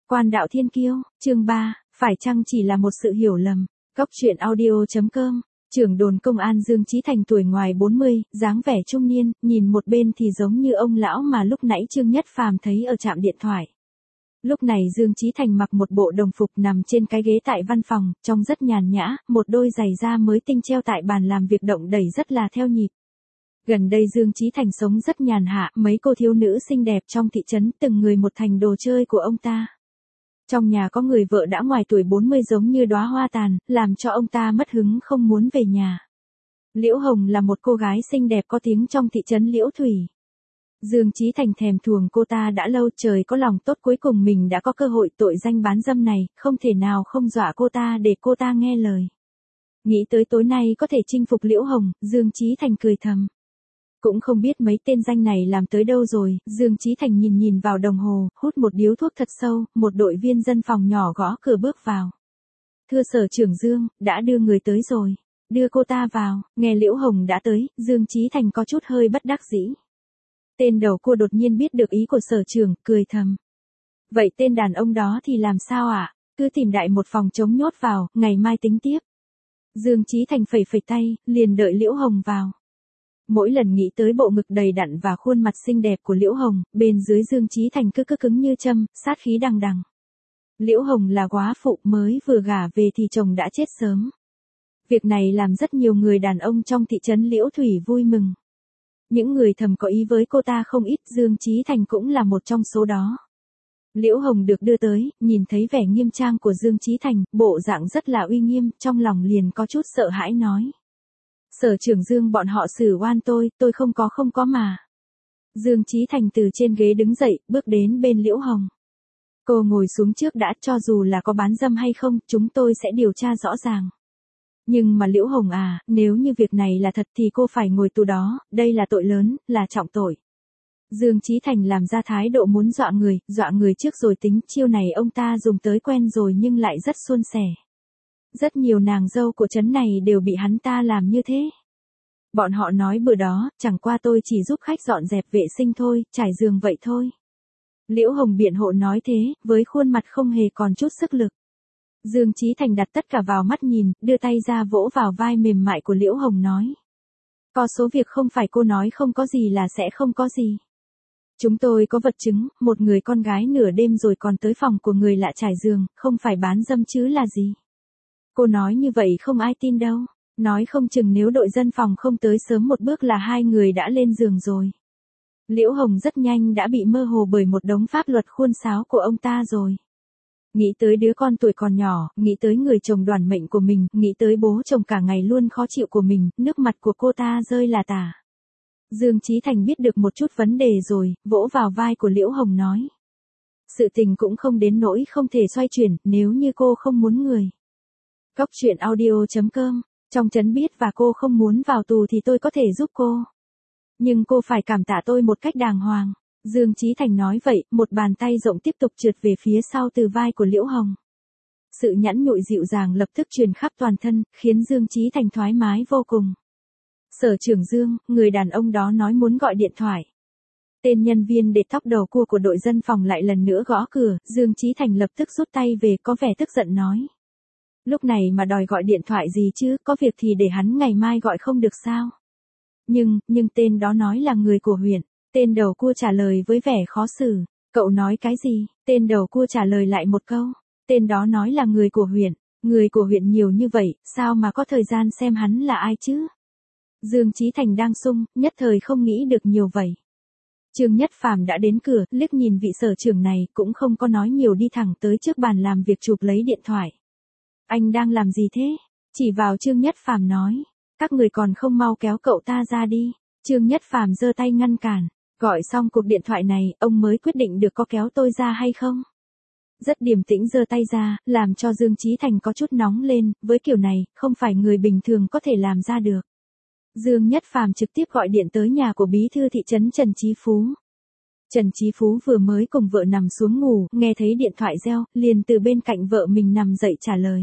Quan đạo thiên kiêu, chương 3, phải chăng chỉ là một sự hiểu lầm. Cóc truyện audio.com. Trưởng đồn công an Dương Chí Thành tuổi ngoài 40, dáng vẻ trung niên, nhìn một bên thì giống như ông lão mà lúc nãy Trương Nhất Phàm thấy ở trạm điện thoại. Lúc này Dương Chí Thành mặc một bộ đồng phục nằm trên cái ghế tại văn phòng, trông rất nhàn nhã, một đôi giày da mới tinh treo tại bàn làm việc động đẩy rất là theo nhịp. Gần đây Dương Chí Thành sống rất nhàn hạ, mấy cô thiếu nữ xinh đẹp trong thị trấn từng người một thành đồ chơi của ông ta. Trong nhà có người vợ đã ngoài tuổi 40 giống như đóa hoa tàn, làm cho ông ta mất hứng không muốn về nhà. Liễu Hồng là một cô gái xinh đẹp có tiếng trong thị trấn Liễu Thủy. Dương Chí Thành thèm thuồng cô ta đã lâu, trời có lòng tốt cuối cùng mình đã có cơ hội, tội danh bán dâm này, không thể nào không dọa cô ta để cô ta nghe lời. Nghĩ tới tối nay có thể chinh phục Liễu Hồng, Dương Chí Thành cười thầm. Cũng không biết mấy tên danh này làm tới đâu rồi, Dương Chí Thành nhìn vào đồng hồ, hút một điếu thuốc thật sâu, một đội viên dân phòng nhỏ gõ cửa bước vào. Thưa sở trưởng Dương, đã đưa người tới rồi. Đưa cô ta vào, nghe Liễu Hồng đã tới, Dương Chí Thành có chút hơi bất đắc dĩ. Tên đầu cua đột nhiên biết được ý của sở trưởng, cười thầm. Vậy tên đàn ông đó thì làm sao ạ? Cứ tìm đại một phòng trống nhốt vào, ngày mai tính tiếp. Dương Chí Thành phẩy tay, liền đợi Liễu Hồng vào. Mỗi lần nghĩ tới bộ ngực đầy đặn và khuôn mặt xinh đẹp của Liễu Hồng, bên dưới Dương Chí Thành cứ cứng như châm, sát khí đằng đằng. Liễu Hồng là góa phụ, mới vừa gả về thì chồng đã chết sớm. Việc này làm rất nhiều người đàn ông trong thị trấn Liễu Thủy vui mừng. Những người thầm có ý với cô ta không ít, Dương Chí Thành cũng là một trong số đó. Liễu Hồng được đưa tới, nhìn thấy vẻ nghiêm trang của Dương Chí Thành, bộ dạng rất là uy nghiêm, trong lòng liền có chút sợ hãi nói. Sở trưởng Dương, bọn họ xử oan tôi không có mà. Dương Chí Thành từ trên ghế đứng dậy, bước đến bên Liễu Hồng. Cô ngồi xuống trước đã, cho dù là có bán dâm hay không, chúng tôi sẽ điều tra rõ ràng. Nhưng mà Liễu Hồng à, nếu như việc này là thật thì cô phải ngồi tù đó, đây là tội lớn, là trọng tội. Dương Chí Thành làm ra thái độ muốn dọa người trước rồi tính, chiêu này ông ta dùng tới quen rồi nhưng lại rất suôn sẻ. Rất nhiều nàng dâu của trấn này đều bị hắn ta làm như thế. Bọn họ nói bữa đó, chẳng qua tôi chỉ giúp khách dọn dẹp vệ sinh thôi, trải giường vậy thôi. Liễu Hồng biện hộ nói thế, với khuôn mặt không hề còn chút sức lực. Dương Chí Thành đặt tất cả vào mắt nhìn, đưa tay ra vỗ vào vai mềm mại của Liễu Hồng nói. Có số việc không phải cô nói không có gì là sẽ không có gì. Chúng tôi có vật chứng, một người con gái nửa đêm rồi còn tới phòng của người lạ trải giường, không phải bán dâm chứ là gì. Cô nói như vậy không ai tin đâu, nói không chừng nếu đội dân phòng không tới sớm một bước là hai người đã lên giường rồi. Liễu Hồng rất nhanh đã bị mơ hồ bởi một đống pháp luật khuôn sáo của ông ta rồi. Nghĩ tới đứa con tuổi còn nhỏ, nghĩ tới người chồng đoản mệnh của mình, nghĩ tới bố chồng cả ngày luôn khó chịu của mình, nước mặt của cô ta rơi là tả. Dương Chí Thành biết được một chút vấn đề rồi, vỗ vào vai của Liễu Hồng nói. Sự tình cũng không đến nỗi không thể xoay chuyển, nếu như cô không muốn người. Cóc truyện audio.com. Trong trấn biết và cô không muốn vào tù thì tôi có thể giúp cô. Nhưng cô phải cảm tạ tôi một cách đàng hoàng. Dương Chí Thành nói vậy, một bàn tay rộng tiếp tục trượt về phía sau từ vai của Liễu Hồng. Sự nhẵn nhụi dịu dàng lập tức truyền khắp toàn thân, khiến Dương Chí Thành thoải mái vô cùng. Sở trưởng Dương, người đàn ông đó nói muốn gọi điện thoại. Tên nhân viên để tóc đầu cua của đội dân phòng lại lần nữa gõ cửa, Dương Chí Thành lập tức rút tay về, có vẻ tức giận nói. Lúc này mà đòi gọi điện thoại gì chứ, có việc thì để hắn ngày mai gọi không được sao? Nhưng tên đó nói là người của huyện. Tên đầu cua trả lời với vẻ khó xử. Cậu nói cái gì? Tên đầu cua trả lời lại một câu. Tên đó nói là người của huyện. Người của huyện nhiều như vậy, sao mà có thời gian xem hắn là ai chứ? Dương Chí Thành đang sung, nhất thời không nghĩ được nhiều vậy. Trương Nhất Phàm đã đến cửa, liếc nhìn vị sở trưởng này, cũng không có nói nhiều, đi thẳng tới trước bàn làm việc chụp lấy điện thoại. Anh đang làm gì thế? Chỉ vào Trương Nhất Phàm nói. Các người còn không mau kéo cậu ta ra đi. Trương Nhất Phàm giơ tay ngăn cản. Gọi xong cuộc điện thoại này, ông mới quyết định được có kéo tôi ra hay không. Rất điềm tĩnh giơ tay ra, làm cho Dương Chí Thành có chút nóng lên, với kiểu này, không phải người bình thường có thể làm ra được. Dương Nhất Phàm trực tiếp gọi điện tới nhà của bí thư thị trấn Trần Chí Phú. Trần Chí Phú vừa mới cùng vợ nằm xuống ngủ, nghe thấy điện thoại reo, liền từ bên cạnh vợ mình nằm dậy trả lời.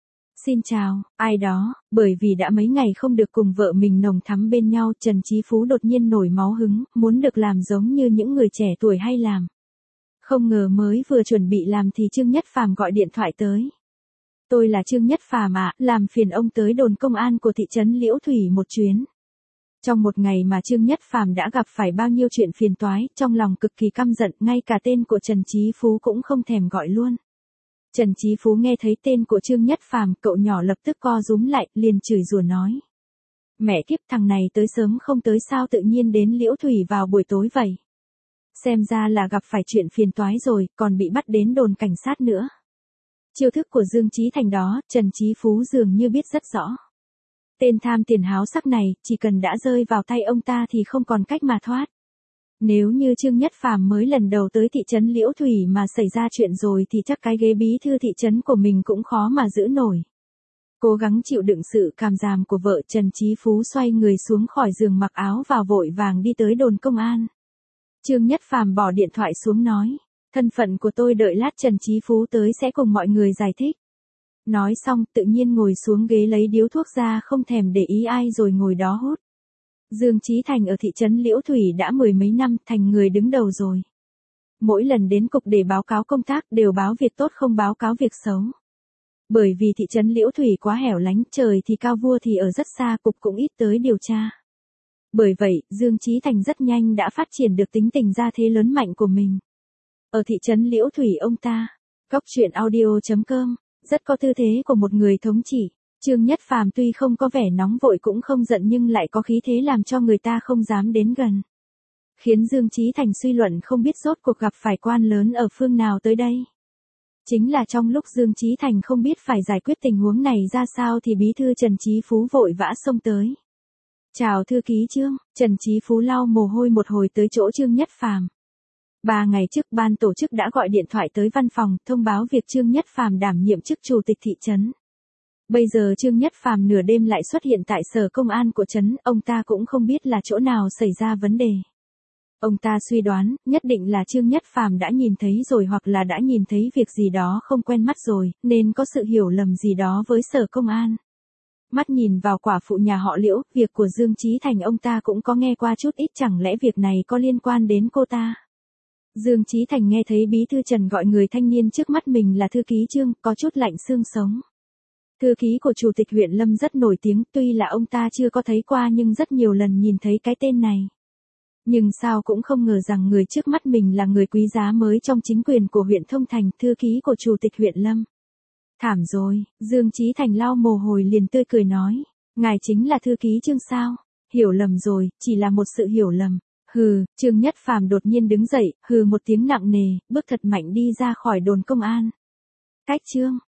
Xin chào, ai đó, bởi vì đã mấy ngày không được cùng vợ mình nồng thắm bên nhau, Trần Chí Phú đột nhiên nổi máu hứng, muốn được làm giống như những người trẻ tuổi hay làm. Không ngờ mới vừa chuẩn bị làm thì Trương Nhất Phàm gọi điện thoại tới. Tôi là Trương Nhất Phàm ạ, làm phiền ông tới đồn công an của thị trấn Liễu Thủy một chuyến. Trong một ngày mà Trương Nhất Phàm đã gặp phải bao nhiêu chuyện phiền toái, trong lòng cực kỳ căm giận, ngay cả tên của Trần Chí Phú cũng không thèm gọi luôn. Trần Chí Phú nghe thấy tên của Trương Nhất Phàm, cậu nhỏ lập tức co rúm lại, liền chửi rủa nói. Mẹ kiếp, thằng này tới sớm không tới sao tự nhiên đến Liễu Thủy vào buổi tối vậy. Xem ra là gặp phải chuyện phiền toái rồi, còn bị bắt đến đồn cảnh sát nữa. Chiêu thức của Dương Chí Thành đó, Trần Chí Phú dường như biết rất rõ. Tên tham tiền háo sắc này, chỉ cần đã rơi vào tay ông ta thì không còn cách mà thoát. Nếu như Trương Nhất Phàm mới lần đầu tới thị trấn Liễu Thủy mà xảy ra chuyện rồi thì chắc cái ghế bí thư thị trấn của mình cũng khó mà giữ nổi. Cố gắng chịu đựng sự càm ràm của vợ, Trần Chí Phú xoay người xuống khỏi giường mặc áo vào vội vàng đi tới đồn công an. Trương Nhất Phàm bỏ điện thoại xuống nói, thân phận của tôi đợi lát Trần Chí Phú tới sẽ cùng mọi người giải thích. Nói xong tự nhiên ngồi xuống ghế lấy điếu thuốc ra không thèm để ý ai rồi ngồi đó hút. Dương Chí Thành ở thị trấn Liễu Thủy đã mười mấy năm, thành người đứng đầu rồi. Mỗi lần đến cục để báo cáo công tác đều báo việc tốt không báo cáo việc xấu. Bởi vì thị trấn Liễu Thủy quá hẻo lánh, trời thì cao vua thì ở rất xa, cục cũng ít tới điều tra. Bởi vậy, Dương Chí Thành rất nhanh đã phát triển được tính tình gia thế lớn mạnh của mình. Ở thị trấn Liễu Thủy ông ta, Góc Truyện Audio.com, rất có tư thế của một người thống trị. Trương Nhất Phàm tuy không có vẻ nóng vội cũng không giận nhưng lại có khí thế làm cho người ta không dám đến gần. Khiến Dương Chí Thành suy luận không biết rốt cuộc gặp phải quan lớn ở phương nào tới đây. Chính là trong lúc Dương Chí Thành không biết phải giải quyết tình huống này ra sao thì bí thư Trần Chí Phú vội vã xông tới. Chào thư ký Trương, Trần Chí Phú lau mồ hôi một hồi tới chỗ Trương Nhất Phàm. 3 ngày trước ban tổ chức đã gọi điện thoại tới văn phòng thông báo việc Trương Nhất Phàm đảm nhiệm chức chủ tịch thị trấn. Bây giờ Trương Nhất Phàm nửa đêm lại xuất hiện tại sở công an của trấn, ông ta cũng không biết là chỗ nào xảy ra vấn đề. Ông ta suy đoán, nhất định là Trương Nhất Phàm đã nhìn thấy rồi hoặc là đã nhìn thấy việc gì đó không quen mắt rồi, nên có sự hiểu lầm gì đó với sở công an. Mắt nhìn vào quả phụ nhà họ Liễu, việc của Dương Chí Thành ông ta cũng có nghe qua chút ít, chẳng lẽ việc này có liên quan đến cô ta. Dương Chí Thành nghe thấy bí thư Trần gọi người thanh niên trước mắt mình là thư ký Trương, có chút lạnh xương sống. Thư ký của chủ tịch huyện Lâm rất nổi tiếng, tuy là ông ta chưa có thấy qua nhưng rất nhiều lần nhìn thấy cái tên này. Nhưng sao cũng không ngờ rằng người trước mắt mình là người quý giá mới trong chính quyền của huyện Thông Thành, thư ký của chủ tịch huyện Lâm. Thảm rồi, Dương Chí Thành lau mồ hôi liền tươi cười nói, ngài chính là thư ký Trương sao? Hiểu lầm rồi, chỉ là một sự hiểu lầm. Hừ, Trương Nhất Phàm đột nhiên đứng dậy, hừ một tiếng nặng nề, bước thật mạnh đi ra khỏi đồn công an. Cách Trương,